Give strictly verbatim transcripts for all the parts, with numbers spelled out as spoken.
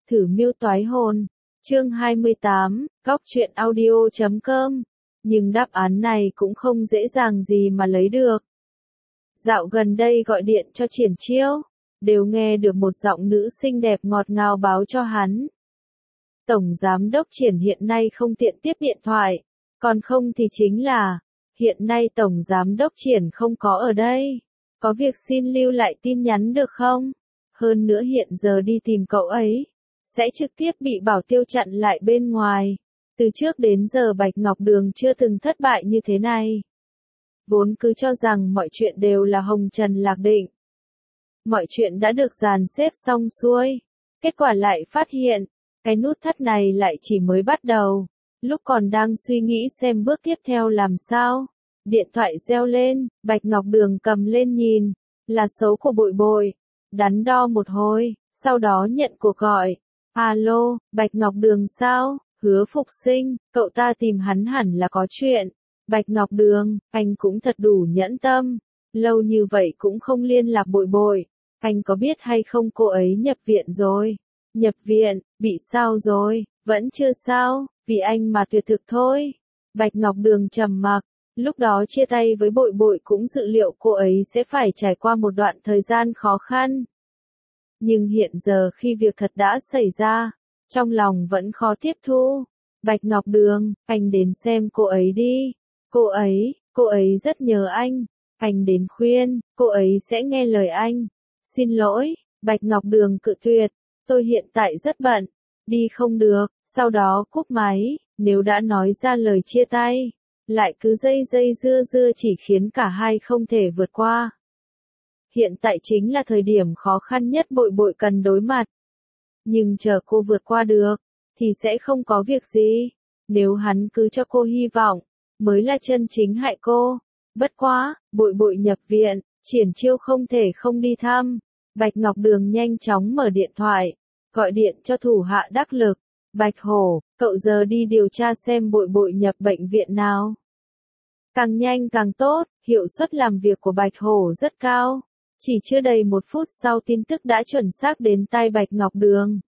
Thử miêu toái hồn. Chương hai mươi tám, góc truyện audio chấm com. Nhưng đáp án này cũng không dễ dàng gì mà lấy được. Dạo gần đây gọi điện cho Triển Chiêu, đều nghe được một giọng nữ xinh đẹp ngọt ngào báo cho hắn. Tổng giám đốc Triển hiện nay không tiện tiếp điện thoại, còn không thì chính là, hiện nay Tổng giám đốc Triển không có ở đây. Có việc xin lưu lại tin nhắn được không? Hơn nữa hiện giờ đi tìm cậu ấy, sẽ trực tiếp bị bảo tiêu chặn lại bên ngoài. Từ trước đến giờ Bạch Ngọc Đường chưa từng thất bại như thế này. Vốn cứ cho rằng mọi chuyện đều là hồng trần lạc định. Mọi chuyện đã được dàn xếp xong xuôi. Kết quả lại phát hiện, cái nút thắt này lại chỉ mới bắt đầu. Lúc còn đang suy nghĩ xem bước tiếp theo làm sao, điện thoại reo lên, Bạch Ngọc Đường cầm lên nhìn, là số của Bội Bội. Đắn đo một hồi, sau đó nhận cuộc gọi. Alo, Bạch Ngọc Đường sao? Hứa Phục Sinh, cậu ta tìm hắn hẳn là có chuyện. Bạch Ngọc Đường, anh cũng thật đủ nhẫn tâm. Lâu như vậy cũng không liên lạc Bội Bội. Anh có biết hay không cô ấy nhập viện rồi? Nhập viện, bị sao rồi? Vẫn chưa sao, vì anh mà tuyệt thực thôi. Bạch Ngọc Đường trầm mặc. Lúc đó chia tay với Bội Bội cũng dự liệu cô ấy sẽ phải trải qua một đoạn thời gian khó khăn. Nhưng hiện giờ khi việc thật đã xảy ra, trong lòng vẫn khó tiếp thu. Bạch Ngọc Đường, anh đến xem cô ấy đi. Cô ấy, cô ấy rất nhớ anh. Anh đến khuyên, cô ấy sẽ nghe lời anh. Xin lỗi, Bạch Ngọc Đường cự tuyệt. Tôi hiện tại rất bận, đi không được. Sau đó cúp máy, nếu đã nói ra lời chia tay, lại cứ dây dây dưa dưa chỉ khiến cả hai không thể vượt qua. Hiện tại chính là thời điểm khó khăn nhất Bội Bội cần đối mặt. Nhưng chờ cô vượt qua được, thì sẽ không có việc gì. Nếu hắn cứ cho cô hy vọng, mới là chân chính hại cô. Bất quá, Bội Bội nhập viện, Triển Chiêu không thể không đi thăm. Bạch Ngọc Đường nhanh chóng mở điện thoại, gọi điện cho thủ hạ đắc lực. Bạch Hổ, cậu giờ đi điều tra xem Bội Bội nhập bệnh viện nào. Càng nhanh càng tốt, hiệu suất làm việc của Bạch Hổ rất cao. Chỉ chưa đầy một phút sau tin tức đã chuẩn xác đến tai Bạch Ngọc Đường.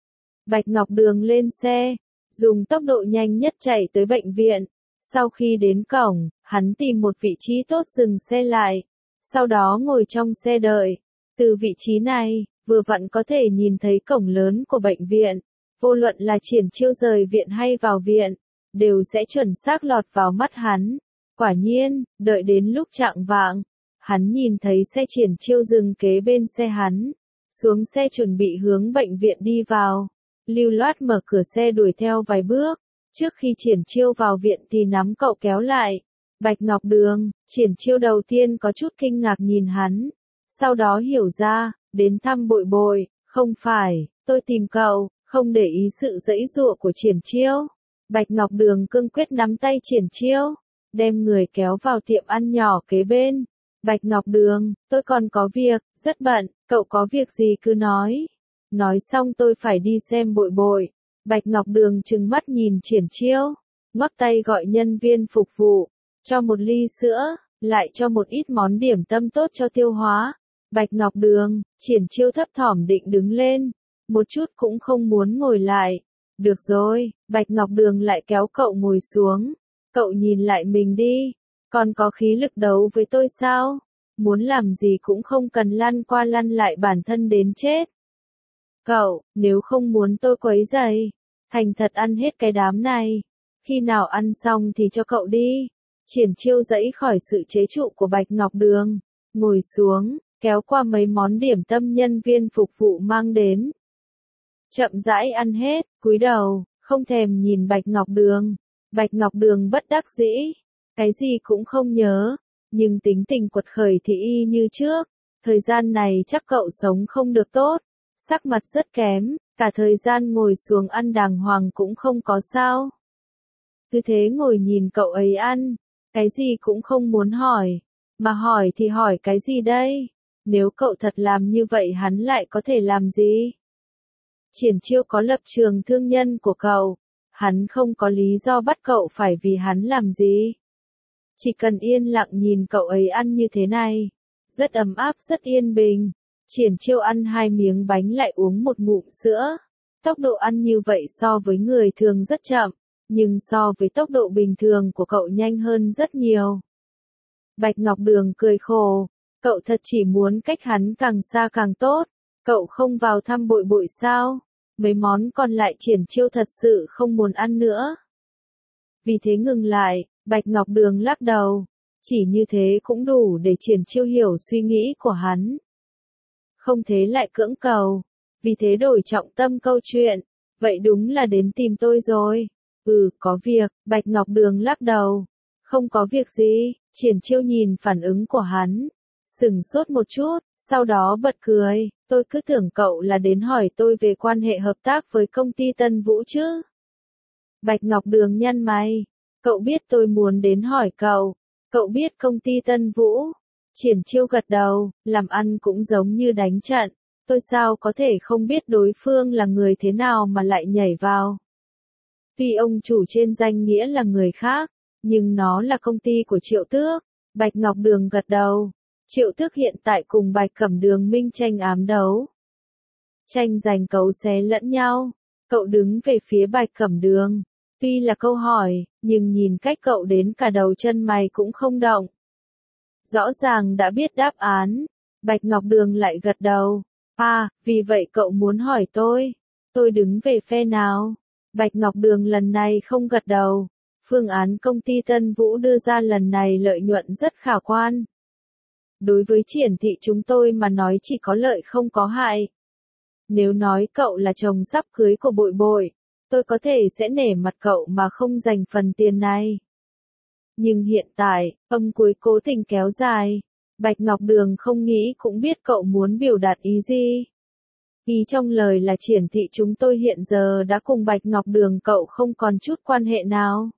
Bạch Ngọc Đường lên xe, dùng tốc độ nhanh nhất chạy tới bệnh viện. Sau khi đến cổng, hắn tìm một vị trí tốt dừng xe lại. Sau đó ngồi trong xe đợi. Từ vị trí này, vừa vặn có thể nhìn thấy cổng lớn của bệnh viện. Vô luận là Triển Chiêu rời viện hay vào viện, đều sẽ chuẩn xác lọt vào mắt hắn. Quả nhiên, đợi đến lúc chạng vạng, hắn nhìn thấy xe Triển Chiêu dừng kế bên xe hắn. Xuống xe chuẩn bị hướng bệnh viện đi vào. Lưu loát mở cửa xe đuổi theo vài bước. Trước khi Triển Chiêu vào viện thì nắm cậu kéo lại. Bạch Ngọc Đường, Triển Chiêu đầu tiên có chút kinh ngạc nhìn hắn. Sau đó hiểu ra, đến thăm Bội Bội, không phải, tôi tìm cậu, không để ý sự giãy giụa của Triển Chiêu. Bạch Ngọc Đường cương quyết nắm tay Triển Chiêu, đem người kéo vào tiệm ăn nhỏ kế bên. Bạch Ngọc Đường, tôi còn có việc, rất bận, cậu có việc gì cứ nói. Nói xong tôi phải đi xem Bội Bội. Bạch Ngọc Đường trừng mắt nhìn Triển Chiêu, ngoắc tay gọi nhân viên phục vụ, cho một ly sữa, lại cho một ít món điểm tâm tốt cho tiêu hóa. Bạch Ngọc Đường, Triển Chiêu thấp thỏm định đứng lên, một chút cũng không muốn ngồi lại. Được rồi, Bạch Ngọc Đường lại kéo cậu ngồi xuống. Cậu nhìn lại mình đi, còn có khí lực đấu với tôi sao? Muốn làm gì cũng không cần lăn qua lăn lại bản thân đến chết. Cậu, nếu không muốn tôi quấy rầy, thành thật ăn hết cái đám này. Khi nào ăn xong thì cho cậu đi. Triển Chiêu giãy khỏi sự chế trụ của Bạch Ngọc Đường, ngồi xuống, kéo qua mấy món điểm tâm nhân viên phục vụ mang đến. Chậm rãi ăn hết, cúi đầu, không thèm nhìn Bạch Ngọc Đường. Bạch Ngọc Đường bất đắc dĩ, cái gì cũng không nhớ, nhưng tính tình quật khởi thì y như trước. Thời gian này chắc cậu sống không được tốt, sắc mặt rất kém, cả thời gian ngồi xuống ăn đàng hoàng cũng không có sao. Cứ thế ngồi nhìn cậu ấy ăn, cái gì cũng không muốn hỏi, mà hỏi thì hỏi cái gì đây? Nếu cậu thật làm như vậy hắn lại có thể làm gì? Triển Chiêu có lập trường thương nhân của cậu, hắn không có lý do bắt cậu phải vì hắn làm gì. Chỉ cần yên lặng nhìn cậu ấy ăn như thế này, rất ấm áp rất yên bình. Triển Chiêu ăn hai miếng bánh lại uống một ngụm sữa. Tốc độ ăn như vậy so với người thường rất chậm, nhưng so với tốc độ bình thường của cậu nhanh hơn rất nhiều. Bạch Ngọc Đường cười khổ, cậu thật chỉ muốn cách hắn càng xa càng tốt, cậu không vào thăm Bội Bội sao? Mấy món còn lại Triển Chiêu thật sự không muốn ăn nữa. Vì thế ngừng lại, Bạch Ngọc Đường lắc đầu, chỉ như thế cũng đủ để Triển Chiêu hiểu suy nghĩ của hắn. Không thế lại cưỡng cầu, vì thế đổi trọng tâm câu chuyện, vậy đúng là đến tìm tôi rồi. Ừ, có việc, Bạch Ngọc Đường lắc đầu. Không có việc gì, Triển Chiêu nhìn phản ứng của hắn, sững sốt một chút, sau đó bật cười, tôi cứ tưởng cậu là đến hỏi tôi về quan hệ hợp tác với công ty Tân Vũ chứ. Bạch Ngọc Đường nhăn mày, cậu biết tôi muốn đến hỏi cậu, cậu biết công ty Tân Vũ. Triển Chiêu gật đầu, làm ăn cũng giống như đánh trận, tôi sao có thể không biết đối phương là người thế nào mà lại nhảy vào. Tuy ông chủ trên danh nghĩa là người khác, nhưng nó là công ty của Triệu Tước. Bạch Ngọc Đường gật đầu. Triệu Tước hiện tại cùng Bạch Cẩm Đường minh tranh ám đấu. Tranh giành cấu xé lẫn nhau. Cậu đứng về phía Bạch Cẩm Đường. Tuy là câu hỏi, nhưng nhìn cách cậu đến cả đầu chân mày cũng không động. Rõ ràng đã biết đáp án. Bạch Ngọc Đường lại gật đầu. À, vì vậy cậu muốn hỏi tôi. Tôi đứng về phe nào? Bạch Ngọc Đường lần này không gật đầu. Phương án công ty Tân Vũ đưa ra lần này lợi nhuận rất khả quan. Đối với Triển thị chúng tôi mà nói chỉ có lợi không có hại. Nếu nói cậu là chồng sắp cưới của Bội Bội, tôi có thể sẽ nể mặt cậu mà không dành phần tiền này. Nhưng hiện tại, âm cuối cố tình kéo dài. Bạch Ngọc Đường không nghĩ cũng biết cậu muốn biểu đạt ý gì. Ý trong lời là Triển thị chúng tôi hiện giờ đã cùng Bạch Ngọc Đường cậu không còn chút quan hệ nào.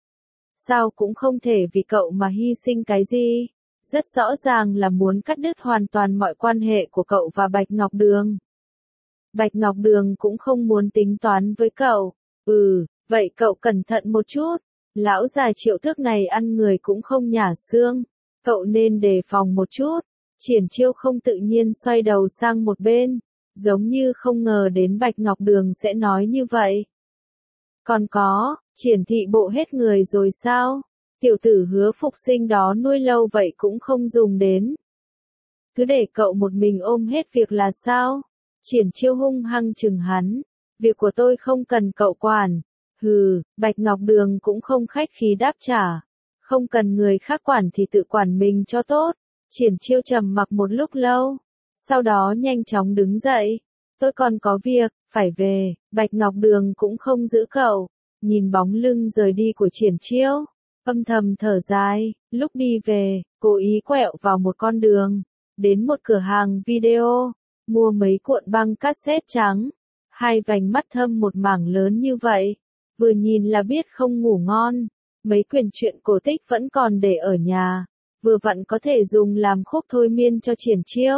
Sao cũng không thể vì cậu mà hy sinh cái gì. Rất rõ ràng là muốn cắt đứt hoàn toàn mọi quan hệ của cậu và Bạch Ngọc Đường. Bạch Ngọc Đường cũng không muốn tính toán với cậu. Ừ, vậy cậu cẩn thận một chút. Lão già Triệu Tước này ăn người cũng không nhả xương. Cậu nên đề phòng một chút. Triển Chiêu không tự nhiên xoay đầu sang một bên. Giống như không ngờ đến Bạch Ngọc Đường sẽ nói như vậy. Còn có, Triển thị bộ hết người rồi sao? Tiểu tử Hứa Phục Sinh đó nuôi lâu vậy cũng không dùng đến. Cứ để cậu một mình ôm hết việc là sao? Triển Chiêu hung hăng chừng hắn. Việc của tôi không cần cậu quản. Hừ, Bạch Ngọc Đường cũng không khách khí đáp trả. Không cần người khác quản thì tự quản mình cho tốt. Triển Chiêu trầm mặc một lúc lâu. Sau đó nhanh chóng đứng dậy. Tôi còn có việc, phải về. Bạch Ngọc Đường cũng không giữ cậu. Nhìn bóng lưng rời đi của Triển Chiêu. Âm thầm thở dài, lúc đi về, cố ý quẹo vào một con đường. Đến một cửa hàng video. Mua mấy cuộn băng cassette trắng. Hai vành mắt thâm một mảng lớn như vậy. Vừa nhìn là biết không ngủ ngon. Mấy quyển truyện cổ tích vẫn còn để ở nhà. Vừa vặn có thể dùng làm khúc thôi miên cho Triển Chiêu.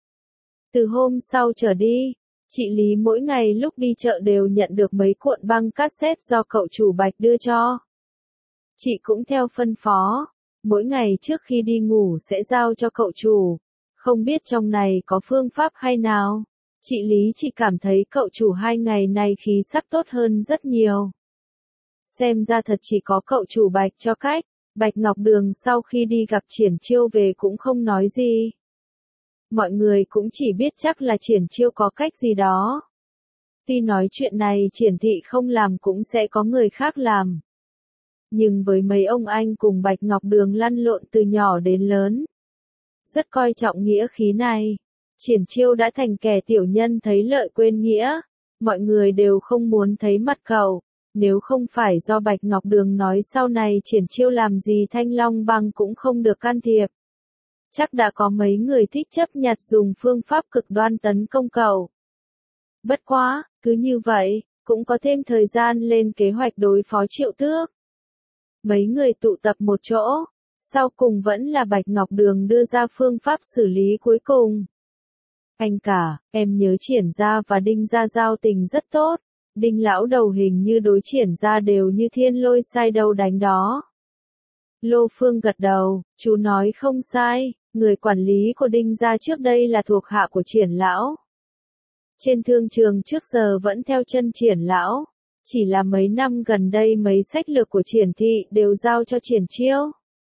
Từ hôm sau trở đi, chị Lý mỗi ngày lúc đi chợ đều nhận được mấy cuộn băng cassette do cậu chủ Bạch đưa cho. Chị cũng theo phân phó, mỗi ngày trước khi đi ngủ sẽ giao cho cậu chủ. Không biết trong này có phương pháp hay nào. Chị Lý chỉ cảm thấy cậu chủ hai ngày này khí sắc tốt hơn rất nhiều. Xem ra thật chỉ có cậu chủ Bạch cho cách. Bạch Ngọc Đường sau khi đi gặp Triển Chiêu về cũng không nói gì. Mọi người cũng chỉ biết chắc là Triển Chiêu có cách gì đó. Tuy nói chuyện này Triển thị không làm cũng sẽ có người khác làm. Nhưng với mấy ông anh cùng Bạch Ngọc Đường lăn lộn từ nhỏ đến lớn. Rất coi trọng nghĩa khí này. Triển Chiêu đã thành kẻ tiểu nhân thấy lợi quên nghĩa. Mọi người đều không muốn thấy mặt cậu. Nếu không phải do Bạch Ngọc Đường nói sau này Triển Chiêu làm gì Thanh Long Băng cũng không được can thiệp. Chắc đã có mấy người thích chấp nhặt dùng phương pháp cực đoan tấn công cậu. Bất quá, cứ như vậy, cũng có thêm thời gian lên kế hoạch đối phó Triệu Tước. Mấy người tụ tập một chỗ, sau cùng vẫn là Bạch Ngọc Đường đưa ra phương pháp xử lý cuối cùng. Anh cả, em nhớ Triển gia và Đinh gia giao tình rất tốt. Đinh lão đầu hình như đối Triển gia đều như thiên lôi sai đâu đánh đó. Lô Phương gật đầu, chú nói không sai, người quản lý của Đinh gia trước đây là thuộc hạ của Triển lão. Trên thương trường trước giờ vẫn theo chân Triển lão, chỉ là mấy năm gần đây mấy sách lược của Triển thị đều giao cho Triển Chiêu.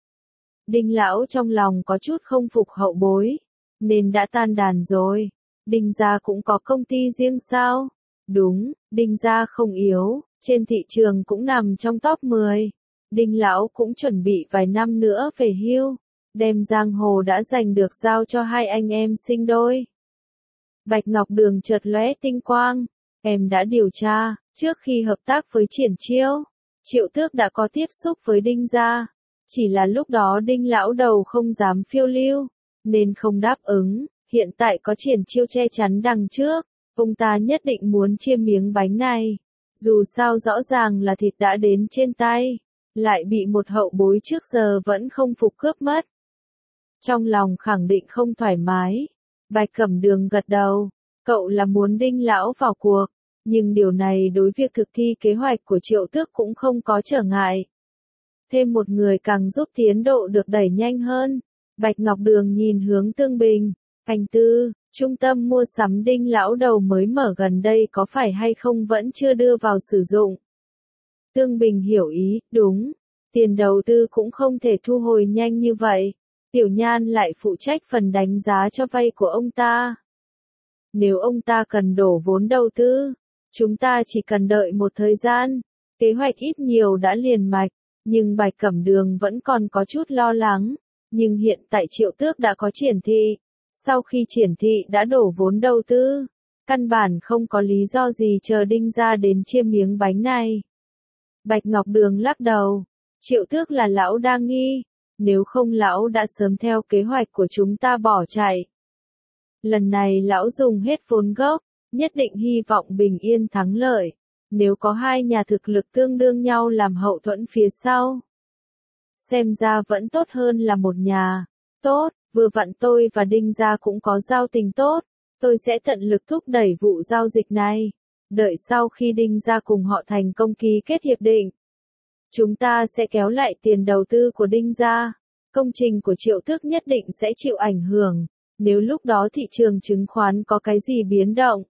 Đinh lão trong lòng có chút không phục hậu bối, nên đã tan đàn rồi. Đinh gia cũng có công ty riêng sao? Đúng, Đinh gia không yếu, trên thị trường cũng nằm trong top mười. Đinh lão cũng chuẩn bị vài năm nữa về hưu, đem giang hồ đã giành được giao cho hai anh em sinh đôi. Bạch Ngọc Đường chợt lóe tinh quang, em đã điều tra, trước khi hợp tác với Triển Chiêu, Triệu Tước đã có tiếp xúc với Đinh gia, chỉ là lúc đó Đinh lão đầu không dám phiêu lưu, nên không đáp ứng, hiện tại có Triển Chiêu che chắn đằng trước, ông ta nhất định muốn chia miếng bánh này, dù sao rõ ràng là thịt đã đến trên tay, lại bị một hậu bối trước giờ vẫn không phục cướp mất. Trong lòng khẳng định không thoải mái, Bạch Cẩm Đường gật đầu, cậu là muốn Đinh lão vào cuộc, nhưng điều này đối việc thực thi kế hoạch của Triệu Tước cũng không có trở ngại. Thêm một người càng giúp tiến độ được đẩy nhanh hơn. Bạch Ngọc Đường nhìn hướng Tương Bình, anh Tư, trung tâm mua sắm Đinh lão đầu mới mở gần đây có phải hay không vẫn chưa đưa vào sử dụng. Tương Bình hiểu ý, đúng, tiền đầu tư cũng không thể thu hồi nhanh như vậy. Tiểu Nhan lại phụ trách phần đánh giá cho vay của ông ta. Nếu ông ta cần đổ vốn đầu tư, chúng ta chỉ cần đợi một thời gian, kế hoạch ít nhiều đã liền mạch, nhưng Bạch Cẩm Đường vẫn còn có chút lo lắng, nhưng hiện tại Triệu Tước đã có Triển thị, sau khi Triển thị đã đổ vốn đầu tư, căn bản không có lý do gì chờ Đinh gia đến chia miếng bánh này. Bạch Ngọc Đường lắc đầu, Triệu Tước là lão đa nghi, nếu không lão đã sớm theo kế hoạch của chúng ta bỏ chạy. Lần này lão dùng hết vốn gốc, nhất định hy vọng bình yên thắng lợi, nếu có hai nhà thực lực tương đương nhau làm hậu thuẫn phía sau. Xem ra vẫn tốt hơn là một nhà. Tốt, vừa vặn tôi và Đinh gia cũng có giao tình tốt, tôi sẽ tận lực thúc đẩy vụ giao dịch này. Đợi sau khi Đinh gia cùng họ thành công ký kết hiệp định, chúng ta sẽ kéo lại tiền đầu tư của Đinh gia. Công trình của Triệu Tước nhất định sẽ chịu ảnh hưởng, nếu lúc đó thị trường chứng khoán có cái gì biến động.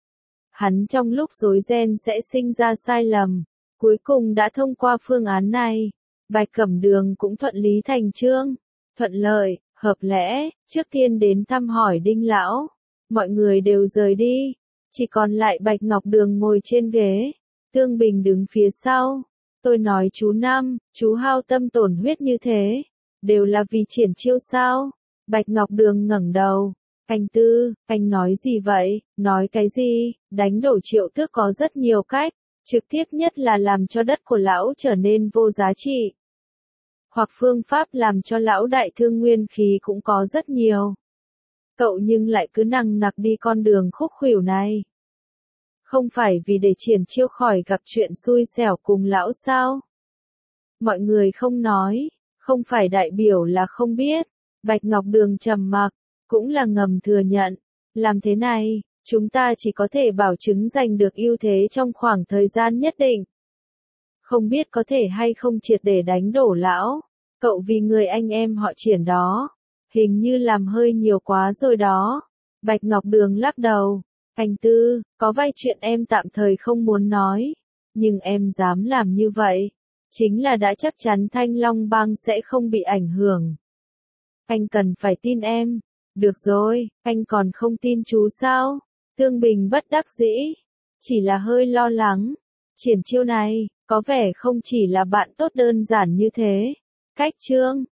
Hắn trong lúc rối ren sẽ sinh ra sai lầm, cuối cùng đã thông qua phương án này. Bạch Cẩm Đường cũng thuận lý thành chương, thuận lợi, hợp lẽ, trước tiên đến thăm hỏi Đinh lão. Mọi người đều rời đi, chỉ còn lại Bạch Ngọc Đường ngồi trên ghế, Tương Bình đứng phía sau. Tôi nói chú Năm, chú hao tâm tổn huyết như thế, đều là vì Triển Chiêu sao? Bạch Ngọc Đường ngẩng đầu, anh Tư, anh nói gì vậy, nói cái gì, đánh đổ Triệu Tước có rất nhiều cách, trực tiếp nhất là làm cho đất của lão trở nên vô giá trị. Hoặc phương pháp làm cho lão đại thương nguyên khí cũng có rất nhiều. Cậu nhưng lại cứ nằng nặc đi con đường khúc khuỷu này. Không phải vì để Triển Chiêu khỏi gặp chuyện xui xẻo cùng lão sao? Mọi người không nói, không phải đại biểu là không biết. Bạch Ngọc Đường trầm mặc, cũng là ngầm thừa nhận. Làm thế này, chúng ta chỉ có thể bảo chứng giành được ưu thế trong khoảng thời gian nhất định. Không biết có thể hay không triệt để đánh đổ lão. Cậu vì người anh em họ Triển đó, hình như làm hơi nhiều quá rồi đó. Bạch Ngọc Đường lắc đầu. Anh Tư, có vài chuyện em tạm thời không muốn nói, nhưng em dám làm như vậy, chính là đã chắc chắn Thanh Long Bang sẽ không bị ảnh hưởng. Anh cần phải tin em. Được rồi, anh còn không tin chú sao? Tương Bình bất đắc dĩ, chỉ là hơi lo lắng. Triển Chiêu này, có vẻ không chỉ là bạn tốt đơn giản như thế. Cách Trương,